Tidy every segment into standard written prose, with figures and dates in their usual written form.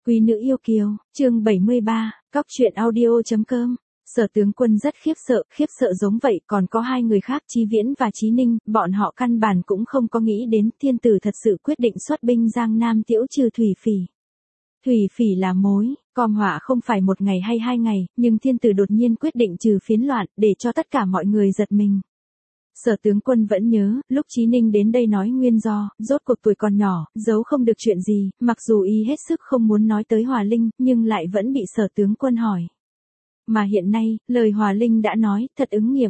Quý nữ yêu kiều, chương 73, cóc truyện audio.com. Sở tướng quân rất khiếp sợ giống vậy, còn có hai người khác Chí Viễn và Chí Ninh, bọn họ căn bản cũng không có nghĩ đến thiên tử thật sự quyết định xuất binh Giang Nam tiễu trừ Thủy Phỉ. Thủy Phỉ là mối, com họa không phải một ngày hay hai ngày, nhưng thiên tử đột nhiên quyết định trừ phiến loạn, để cho tất cả mọi người giật mình. Sở tướng quân vẫn nhớ, lúc Chí Ninh đến đây nói nguyên do, rốt cuộc tuổi còn nhỏ, giấu không được chuyện gì, mặc dù y hết sức không muốn nói tới Hòa Linh, nhưng lại vẫn bị sở tướng quân hỏi. Mà hiện nay, lời Hòa Linh đã nói, thật ứng nghiệm.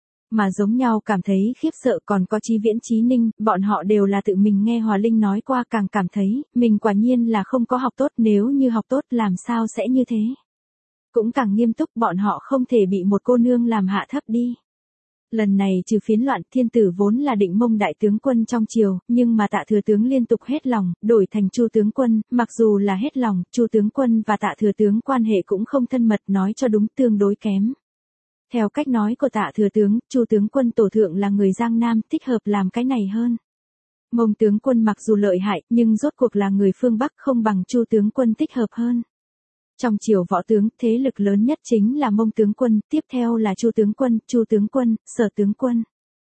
Mà giống nhau cảm thấy khiếp sợ còn có Chí Viễn Chí Ninh, bọn họ đều là tự mình nghe Hòa Linh nói qua càng cảm thấy, mình quả nhiên là không có học tốt, nếu như học tốt làm sao sẽ như thế. Cũng càng nghiêm túc, bọn họ không thể bị một cô nương làm hạ thấp đi. Lần này trừ phiến loạn, thiên tử vốn là định mông đại tướng quân trong triều, nhưng mà Tạ thừa tướng liên tục hết lòng, đổi thành Chu tướng quân, mặc dù là hết lòng, Chu tướng quân và Tạ thừa tướng quan hệ cũng không thân mật, nói cho đúng tương đối kém. Theo cách nói của Tạ thừa tướng, Chu tướng quân tổ thượng là người Giang Nam, thích hợp làm cái này hơn. Mông tướng quân mặc dù lợi hại, nhưng rốt cuộc là người phương Bắc, không bằng Chu tướng quân thích hợp hơn. Trong triều võ tướng, thế lực lớn nhất chính là Mông tướng quân, tiếp theo là Chu tướng quân, Sở tướng quân.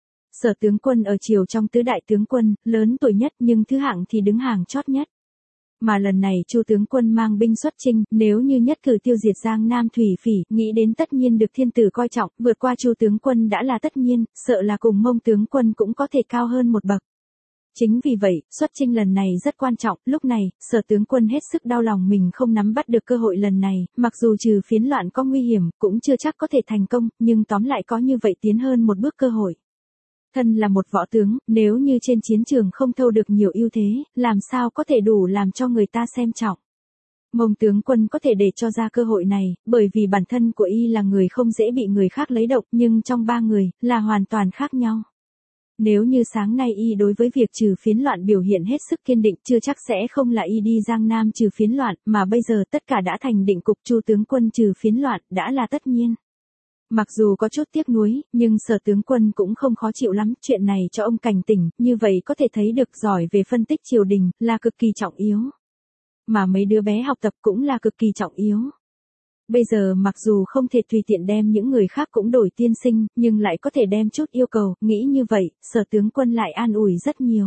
Sở tướng quân ở triều trong tứ đại tướng quân, lớn tuổi nhất nhưng thứ hạng thì đứng hàng chót nhất. Mà lần này Chu tướng quân mang binh xuất chinh, nếu như nhất cử tiêu diệt Giang Nam Thủy Phỉ, nghĩ đến tất nhiên được thiên tử coi trọng, vượt qua Chu tướng quân đã là tất nhiên, sợ là cùng Mông tướng quân cũng có thể cao hơn một bậc. Chính vì vậy, xuất chinh lần này rất quan trọng, lúc này, sở tướng quân hết sức đau lòng mình không nắm bắt được cơ hội lần này, mặc dù trừ phiến loạn có nguy hiểm, cũng chưa chắc có thể thành công, nhưng tóm lại có như vậy tiến hơn một bước cơ hội. Thân là một võ tướng, nếu như trên chiến trường không thâu được nhiều ưu thế, làm sao có thể đủ làm cho người ta xem trọng. Mông tướng quân có thể để cho ra cơ hội này, bởi vì bản thân của y là người không dễ bị người khác lấy độc, nhưng trong ba người, là hoàn toàn khác nhau. Nếu như sáng nay y đối với việc trừ phiến loạn biểu hiện hết sức kiên định, chưa chắc sẽ không là y đi Giang Nam trừ phiến loạn, mà bây giờ tất cả đã thành định cục, Chu tướng quân trừ phiến loạn, đã là tất nhiên. Mặc dù có chút tiếc nuối, nhưng sở tướng quân cũng không khó chịu lắm, chuyện này cho ông cảnh tỉnh, như vậy có thể thấy được giỏi về phân tích triều đình, là cực kỳ trọng yếu. Mà mấy đứa bé học tập cũng là cực kỳ trọng yếu. Bây giờ mặc dù không thể tùy tiện đem những người khác cũng đổi tiên sinh, nhưng lại có thể đem chút yêu cầu, nghĩ như vậy, sở tướng quân lại an ủi rất nhiều.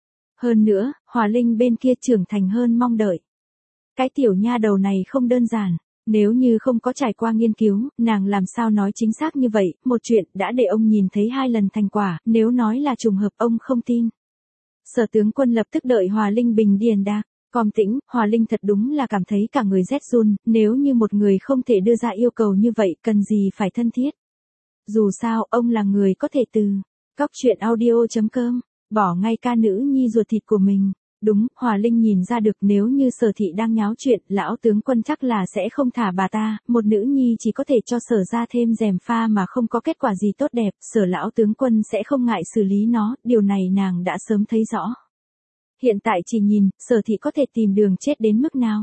Hơn nữa, Hòa Linh bên kia trưởng thành hơn mong đợi. Cái tiểu nha đầu này không đơn giản, nếu như không có trải qua nghiên cứu, nàng làm sao nói chính xác như vậy, một chuyện đã để ông nhìn thấy 2 lần thành quả, nếu nói là trùng hợp ông không tin. Sở tướng quân lập tức đợi Hòa Linh bình điền đạc. Còn tĩnh, Hòa Linh thật đúng là cảm thấy cả người rét run, nếu như một người không thể đưa ra yêu cầu như vậy, cần gì phải thân thiết. Dù sao, ông là người có thể từ cóc truyện audio.com, bỏ ngay ca nữ nhi ruột thịt của mình. Đúng, Hòa Linh nhìn ra được nếu như Sở thị đang nháo chuyện, lão tướng quân chắc là sẽ không thả bà ta, một nữ nhi chỉ có thể cho Sở ra thêm rèm pha mà không có kết quả gì tốt đẹp, Sở lão tướng quân sẽ không ngại xử lý nó, điều này nàng đã sớm thấy rõ. Hiện tại chỉ nhìn, Sở thị có thể tìm đường chết đến mức nào.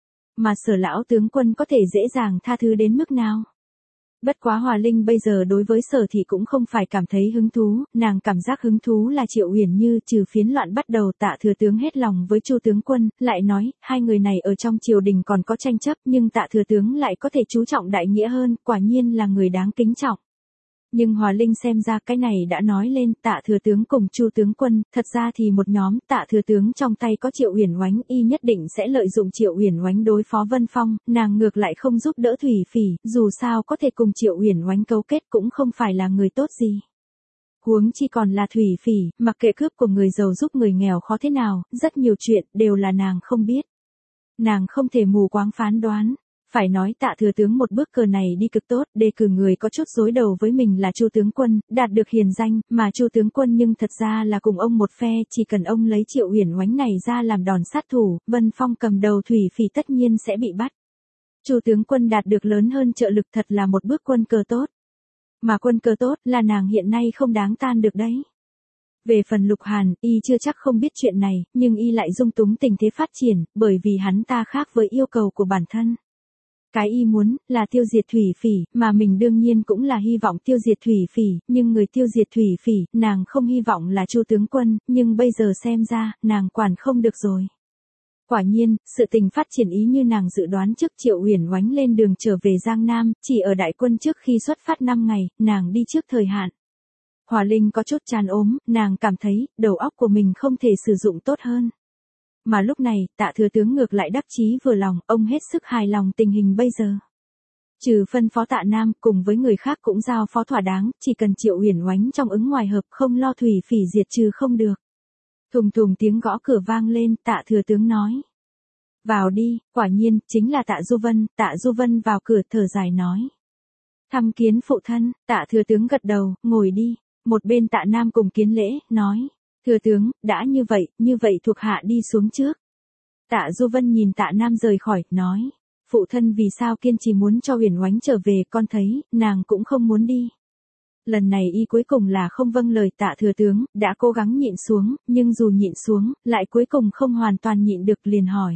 Mà Sở lão tướng quân có thể dễ dàng tha thứ đến mức nào. Bất quá Hòa Linh bây giờ đối với Sở thị cũng không phải cảm thấy hứng thú, nàng cảm giác hứng thú là Triệu Uyển Như, trừ phiến loạn bắt đầu Tạ thừa tướng hết lòng với Chu tướng quân, lại nói, hai người này ở trong triều đình còn có tranh chấp, nhưng Tạ thừa tướng lại có thể chú trọng đại nghĩa hơn, quả nhiên là người đáng kính trọng. Nhưng Hòa Linh xem ra cái này đã nói lên, Tạ thừa tướng cùng Chu tướng quân, thật ra thì một nhóm, Tạ thừa tướng trong tay có Triệu Uyển Oánh, y nhất định sẽ lợi dụng Triệu Uyển Oánh đối phó Vân Phong, nàng ngược lại không giúp đỡ Thủy Phỉ, dù sao có thể cùng Triệu Uyển Oánh cấu kết cũng không phải là người tốt gì. Huống chi còn là Thủy Phỉ, mặc kệ cướp của người giàu giúp người nghèo khó thế nào, rất nhiều chuyện đều là nàng không biết. Nàng không thể mù quáng phán đoán. Phải nói Tạ thừa tướng một bước cờ này đi cực tốt, đề cử người có chút rối đầu với mình là Chu tướng quân, đạt được hiền danh, mà Chu tướng quân nhưng thật ra là cùng ông một phe, chỉ cần ông lấy Triệu Uyển Oánh này ra làm đòn sát thủ, Vân Phong cầm đầu Thủy Phỉ tất nhiên sẽ bị bắt. Chu tướng quân đạt được lớn hơn trợ lực, thật là một bước quân cờ tốt. Mà quân cờ tốt là nàng hiện nay không đáng tan được đấy. Về phần Lục Hàn, y chưa chắc không biết chuyện này, nhưng y lại dung túng tình thế phát triển, bởi vì hắn ta khác với yêu cầu của bản thân. Cái y muốn, là tiêu diệt Thủy Phỉ, mà mình đương nhiên cũng là hy vọng tiêu diệt Thủy Phỉ, nhưng người tiêu diệt Thủy Phỉ, nàng không hy vọng là Chu tướng quân, nhưng bây giờ xem ra, nàng quản không được rồi. Quả nhiên, sự tình phát triển ý như nàng dự đoán trước. Triệu Uyển Oánh lên đường trở về Giang Nam, chỉ ở đại quân trước khi xuất phát 5 ngày, nàng đi trước thời hạn. Hòa Linh có chút chán ốm, nàng cảm thấy, đầu óc của mình không thể sử dụng tốt hơn. Mà lúc này, Tạ Thừa Tướng ngược lại đắc chí vừa lòng, ông hết sức hài lòng tình hình bây giờ. Trừ phân phó Tạ Nam, cùng với người khác cũng giao phó thỏa đáng, chỉ cần Triệu Uyển Oánh trong ứng ngoài hợp, không lo thủy phỉ diệt trừ không được. Thùng thùng tiếng gõ cửa vang lên, Tạ Thừa Tướng nói. Vào đi, quả nhiên, chính là Tạ Du Vân vào cửa thở dài nói. Thăm kiến phụ thân, Tạ Thừa Tướng gật đầu, ngồi đi. Một bên Tạ Nam cùng kiến lễ, nói. Thừa tướng, đã như vậy thuộc hạ đi xuống trước. Tạ Du Vân nhìn Tạ Nam rời khỏi, nói. Phụ thân vì sao kiên trì muốn cho Uyển Oánh trở về, con thấy, nàng cũng không muốn đi. Lần này y cuối cùng là không vâng lời Tạ Thừa Tướng, đã cố gắng nhịn xuống, nhưng dù nhịn xuống, lại cuối cùng không hoàn toàn nhịn được liền hỏi.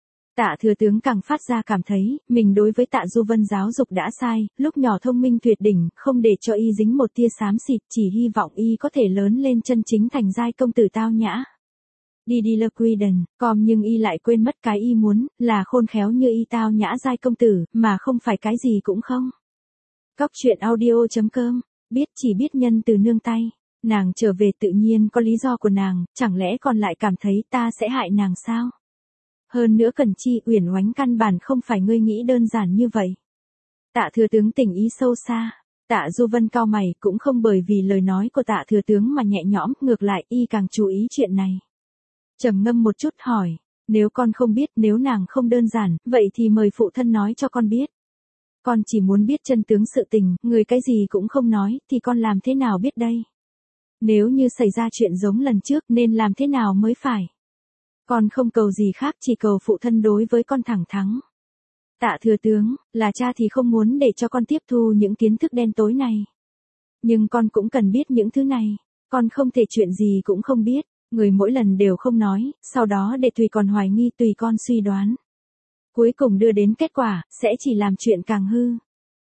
Tạ Thừa Tướng càng phát ra cảm thấy, mình đối với Tạ Du Vân giáo dục đã sai, lúc nhỏ thông minh tuyệt đỉnh, không để cho y dính một tia xám xịt, chỉ hy vọng y có thể lớn lên chân chính thành giai công tử tao nhã. Đi lơ quy đần, còn nhưng y lại quên mất cái y muốn, là khôn khéo như y tao nhã giai công tử, mà không phải cái gì cũng không. Cóc truyện audio.com, chỉ biết nhân từ nương tay, nàng trở về tự nhiên có lý do của nàng, chẳng lẽ còn lại cảm thấy ta sẽ hại nàng sao? Hơn nữa Cần Chi, Uyển Oánh căn bản không phải ngươi nghĩ đơn giản như vậy. Tạ Thừa Tướng tình ý sâu xa. Tạ Du Vân cau mày, cũng không bởi vì lời nói của Tạ Thừa Tướng mà nhẹ nhõm, ngược lại y càng chú ý chuyện này. Trầm ngâm một chút hỏi, nếu con không biết, nếu nàng không đơn giản, vậy thì mời phụ thân nói cho con biết. Con chỉ muốn biết chân tướng sự tình, người cái gì cũng không nói, thì con làm thế nào biết đây? Nếu như xảy ra chuyện giống lần trước, nên làm thế nào mới phải? Con không cầu gì khác, chỉ cầu phụ thân đối với con thẳng thắn. Tạ Thừa Tướng, là cha thì không muốn để cho con tiếp thu những kiến thức đen tối này. Nhưng con cũng cần biết những thứ này. Con không thể chuyện gì cũng không biết. Người mỗi lần đều không nói, sau đó để tùy con hoài nghi, tùy con suy đoán. Cuối cùng đưa đến kết quả, sẽ chỉ làm chuyện càng hư.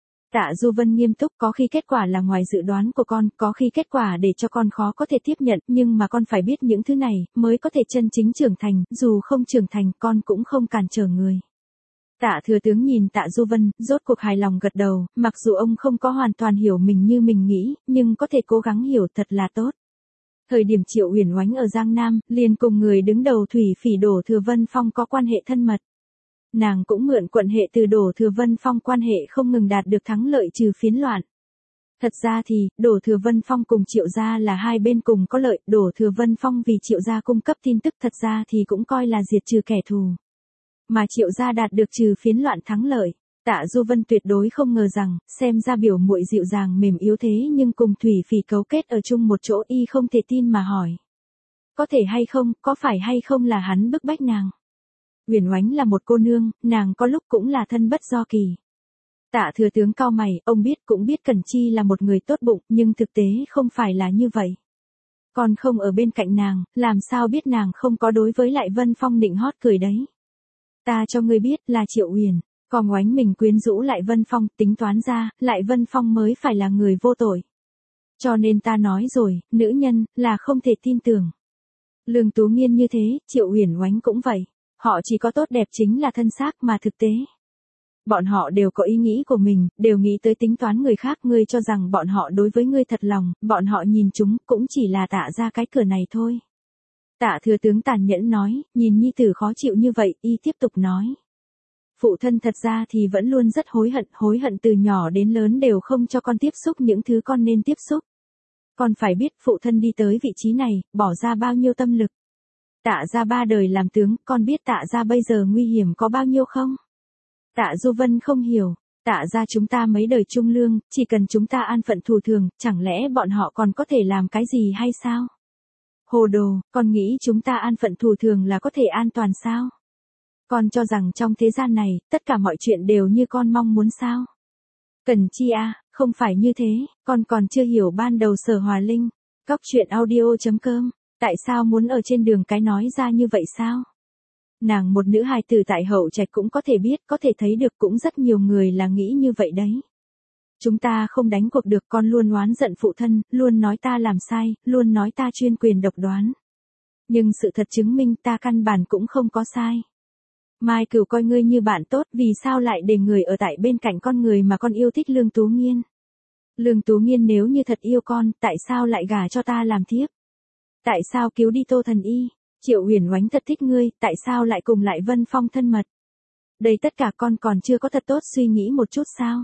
Tạ Du Vân nghiêm túc, có khi kết quả là ngoài dự đoán của con, có khi kết quả để cho con khó có thể tiếp nhận, nhưng mà con phải biết những thứ này, mới có thể chân chính trưởng thành, dù không trưởng thành, con cũng không cản trở người. Tạ Thừa Tướng nhìn Tạ Du Vân, rốt cuộc hài lòng gật đầu, mặc dù ông không có hoàn toàn hiểu mình như mình nghĩ, nhưng có thể cố gắng hiểu thật là tốt. Thời điểm Triệu Uyển Oánh ở Giang Nam, liền cùng người đứng đầu thủy phỉ Đổ Thừa Vân Phong có quan hệ thân mật. Nàng cũng mượn quận hệ từ Đổ Thừa Vân Phong, quan hệ không ngừng đạt được thắng lợi trừ phiến loạn. Thật ra thì, Đổ Thừa Vân Phong cùng Triệu gia là hai bên cùng có lợi, Đổ Thừa Vân Phong vì Triệu gia cung cấp tin tức, thật ra thì cũng coi là diệt trừ kẻ thù. Mà Triệu gia đạt được trừ phiến loạn thắng lợi. Tạ Du Vân tuyệt đối không ngờ rằng, xem ra biểu muội dịu dàng mềm yếu thế nhưng cùng thủy phỉ cấu kết ở chung một chỗ, y không thể tin mà hỏi. Có thể hay không, có phải hay không là hắn bức bách nàng? Uyển Oánh là một cô nương, nàng có lúc cũng là thân bất do kỳ. Tạ Thừa Tướng cau mày, ông biết cũng biết Cẩn Chi là một người tốt bụng, nhưng thực tế không phải là như vậy. Còn không ở bên cạnh nàng, làm sao biết nàng không có đối với lại Vân Phong nịnh hót cười đấy. Ta cho ngươi biết là Triệu Uyển, còn Oánh mình quyến rũ lại Vân Phong, tính toán ra, lại Vân Phong mới phải là người vô tội. Cho nên ta nói rồi, nữ nhân, là không thể tin tưởng. Lương Tú Nghiên như thế, Triệu Uyển Oánh cũng vậy. Họ chỉ có tốt đẹp chính là thân xác mà thực tế. Bọn họ đều có ý nghĩ của mình, đều nghĩ tới tính toán người khác, ngươi cho rằng bọn họ đối với ngươi thật lòng, bọn họ nhìn chúng cũng chỉ là Tạ ra cái cửa này thôi. Tạ Thừa Tướng tàn nhẫn nói, nhìn nhi tử khó chịu như vậy, y tiếp tục nói. Phụ thân thật ra thì vẫn luôn rất hối hận từ nhỏ đến lớn đều không cho con tiếp xúc những thứ con nên tiếp xúc. Con phải biết phụ thân đi tới vị trí này, bỏ ra bao nhiêu tâm lực. Tạ ra 3 đời làm tướng, con biết Tạ ra bây giờ nguy hiểm có bao nhiêu không? Tạ Du Vân không hiểu, Tạ ra chúng ta mấy đời trung lương, chỉ cần chúng ta an phận thù thường, chẳng lẽ bọn họ còn có thể làm cái gì hay sao? Hồ đồ, con nghĩ chúng ta an phận thù thường là có thể an toàn sao? Con cho rằng trong thế gian này, tất cả mọi chuyện đều như con mong muốn sao? Cần Chi à, không phải như thế, con còn chưa hiểu ban đầu Sở Hòa Linh. Cóc truyện audio.com, tại sao muốn ở trên đường cái nói ra như vậy sao? Nàng một nữ hài tử tại Hậu Trạch cũng có thể biết, có thể thấy được, cũng rất nhiều người là nghĩ như vậy đấy. Chúng ta không đánh cuộc được, con luôn oán giận phụ thân, luôn nói ta làm sai, luôn nói ta chuyên quyền độc đoán. Nhưng sự thật chứng minh ta căn bản cũng không có sai. Mai Cửu coi ngươi như bạn tốt, vì sao lại để người ở tại bên cạnh con người mà con yêu thích Lương Tú Nghiên? Lương Tú Nghiên nếu như thật yêu con, tại sao lại gả cho ta làm thiếp? Tại sao cứu đi Tô Thần Y? Triệu Huyền Oánh thật thích ngươi, tại sao lại cùng lại Vân Phong thân mật? Đây tất cả con còn chưa có thật tốt suy nghĩ một chút sao?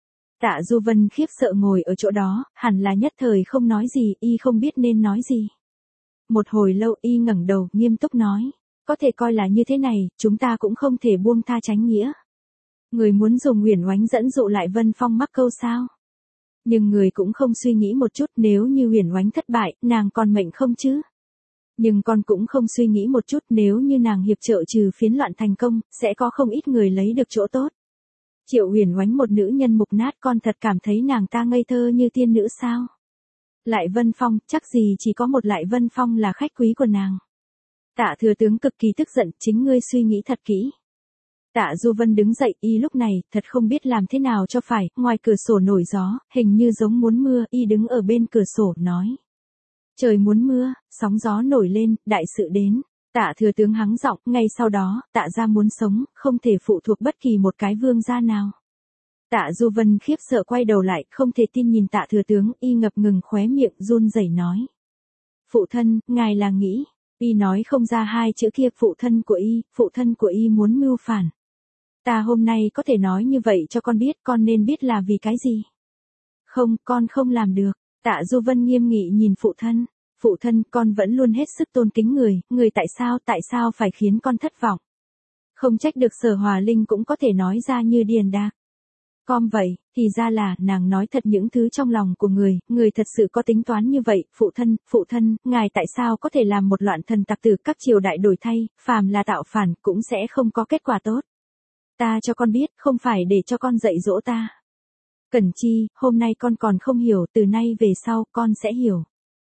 Tạ Du Vân khiếp sợ ngồi ở chỗ đó, hẳn là nhất thời không nói gì, y không biết nên nói gì. Một hồi lâu y ngẩng đầu, nghiêm túc nói. Có thể coi là như thế này, chúng ta cũng không thể buông tha Chánh Nghĩa. Người muốn dùng Huyền Oánh dẫn dụ lại Vân Phong mắc câu sao? Nhưng người cũng không suy nghĩ một chút, nếu như Huyền Oánh thất bại, nàng còn mệnh không chứ? Nhưng con cũng không suy nghĩ một chút, nếu như nàng hiệp trợ trừ phiến loạn thành công, sẽ có không ít người lấy được chỗ tốt. Triệu Huyền Oánh một nữ nhân mục nát, con thật cảm thấy nàng ta ngây thơ như tiên nữ sao? Lại Vân Phong, chắc gì chỉ có một Lại Vân Phong là khách quý của nàng. Tạ thừa tướng cực kỳ tức giận, chính ngươi suy nghĩ thật kỹ. Tạ Du Vân đứng dậy, y lúc này, thật không biết làm thế nào cho phải, ngoài cửa sổ nổi gió, hình như giống muốn mưa, y đứng ở bên cửa sổ, nói. Trời muốn mưa, sóng gió nổi lên, đại sự đến. Tạ thừa tướng hắng giọng, ngay sau đó, Tạ gia muốn sống, không thể phụ thuộc bất kỳ một cái vương gia nào. Tạ Du Vân khiếp sợ quay đầu lại, không thể tin nhìn Tạ thừa tướng, y ngập ngừng khóe miệng, run rẩy nói. Phụ thân, ngài là nghĩ, y nói không ra hai chữ kia, phụ thân của y muốn mưu phản. Ta hôm nay có thể nói như vậy cho con biết, con nên biết là vì cái gì. Không, con không làm được. Tạ Du Vân nghiêm nghị nhìn phụ thân, con vẫn luôn hết sức tôn kính người tại sao phải khiến con thất vọng. Không trách được Sở Hòa Linh cũng có thể nói ra như điền đạc. Con vậy, thì ra là, nàng nói thật những thứ trong lòng của người thật sự có tính toán như vậy, phụ thân, ngài tại sao có thể làm một loạn thần tặc từ các triều đại đổi thay, phàm là tạo phản, cũng sẽ không có kết quả tốt. Ta cho con biết, không phải để cho con dạy dỗ ta. Cẩn Chi, hôm nay con còn không hiểu, từ nay về sau, con sẽ hiểu.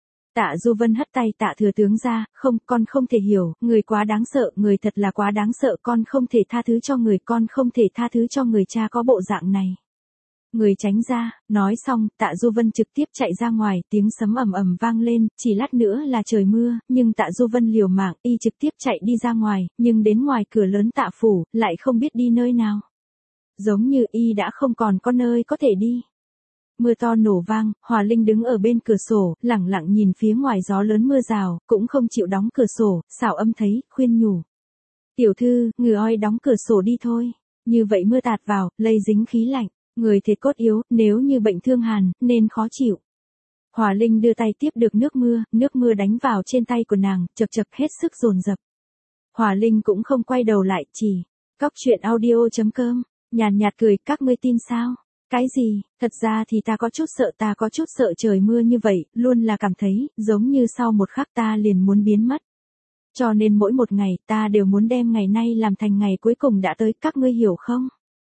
Tạ Du Vân hất tay Tạ thừa tướng ra, không, con không thể hiểu, người quá đáng sợ, người thật là quá đáng sợ, con không thể tha thứ cho người, con không thể tha thứ cho người cha có bộ dạng này. Người tránh ra, nói xong, Tạ Du Vân trực tiếp chạy ra ngoài, tiếng sấm ầm ầm vang lên, chỉ lát nữa là trời mưa, nhưng Tạ Du Vân liều mạng, y trực tiếp chạy đi ra ngoài, nhưng đến ngoài cửa lớn Tạ phủ, lại không biết đi nơi nào. Giống như y đã không còn có nơi có thể đi. Mưa to nổ vang, Hòa Linh đứng ở bên cửa sổ, lẳng lặng nhìn phía ngoài gió lớn mưa rào, cũng không chịu đóng cửa sổ, Sảo Âm thấy, khuyên nhủ. Tiểu thư, ngừ oi đóng cửa sổ đi thôi. Như vậy mưa tạt vào, lây dính khí lạnh, người thiệt cốt yếu, nếu như bệnh thương hàn, nên khó chịu. Hòa Linh đưa tay tiếp được nước mưa đánh vào trên tay của nàng, chật chật hết sức dồn dập. Hòa Linh cũng không quay đầu lại, chỉ, cóc truyện audio.com, nhàn nhạt cười, các ngươi tin sao? Cái gì, thật ra thì ta có chút sợ trời mưa như vậy, luôn là cảm thấy, giống như sau một khắc ta liền muốn biến mất. Cho nên mỗi một ngày ta đều muốn đem ngày nay làm thành ngày cuối cùng đã tới, các ngươi hiểu không?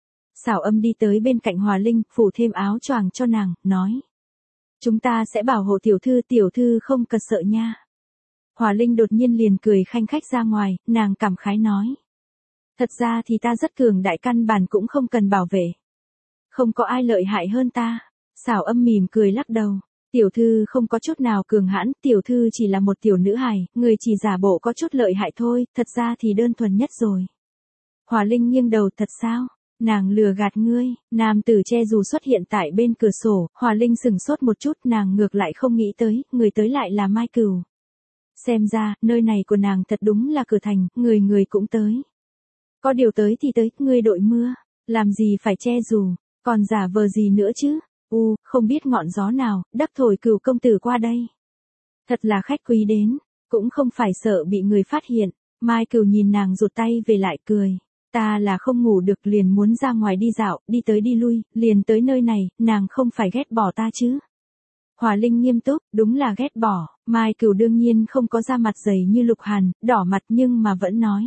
Sảo Âm đi tới bên cạnh Hòa Linh, phủ thêm áo choàng cho nàng, nói. Chúng ta sẽ bảo hộ tiểu thư không cần sợ nha. Hòa Linh đột nhiên liền cười khanh khách ra ngoài, nàng cảm khái nói. Thật ra thì ta rất cường đại, căn bản cũng không cần bảo vệ. Không có ai lợi hại hơn ta. Sảo Âm mỉm cười lắc đầu. Tiểu thư không có chút nào cường hãn, tiểu thư chỉ là một tiểu nữ hài, người chỉ giả bộ có chút lợi hại thôi, thật ra thì đơn thuần nhất rồi. Hòa Linh nghiêng đầu, thật sao? Nàng lừa gạt ngươi. Nam tử che dù xuất hiện tại bên cửa sổ, Hòa Linh sửng sốt một chút, nàng ngược lại không nghĩ tới, người tới lại là Mai Cửu. Xem ra, nơi này của nàng thật đúng là cửa thành, người cũng tới. Có điều tới thì tới, ngươi đội mưa, làm gì phải che dù, còn giả vờ gì nữa chứ? Không biết ngọn gió nào, đắc thổi Cửu công tử qua đây. Thật là khách quý đến, cũng không phải sợ bị người phát hiện. Mai Cửu nhìn nàng rụt tay về lại cười. Ta là không ngủ được, liền muốn ra ngoài đi dạo, đi tới đi lui, liền tới nơi này, nàng không phải ghét bỏ ta chứ? Hòa Linh nghiêm túc, đúng là ghét bỏ. Mai Cửu đương nhiên không có da mặt dày như Lục Hàn, đỏ mặt nhưng mà vẫn nói.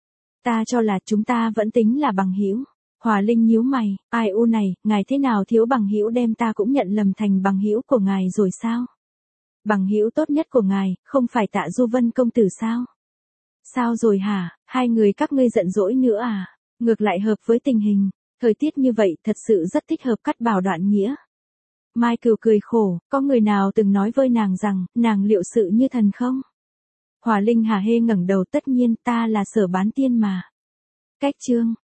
Ta cho là chúng ta vẫn tính là bằng hữu. Hòa Linh nhíu mày, ai u này, ngài thế nào thiếu bằng hữu đem ta cũng nhận lầm thành bằng hữu của ngài rồi sao? Bằng hữu tốt nhất của ngài, không phải Tạ Du Vân công tử sao? Sao rồi hả, hai người các ngươi giận dỗi nữa à? Ngược lại hợp với tình hình, thời tiết như vậy thật sự rất thích hợp cắt bảo đoạn nghĩa. Mai Cửu cười khổ, có người nào từng nói với nàng rằng, nàng liệu sự như thần không? Hòa Linh hả hê ngẩng đầu, tất nhiên ta là Sở Bán Tiên mà. Cách chương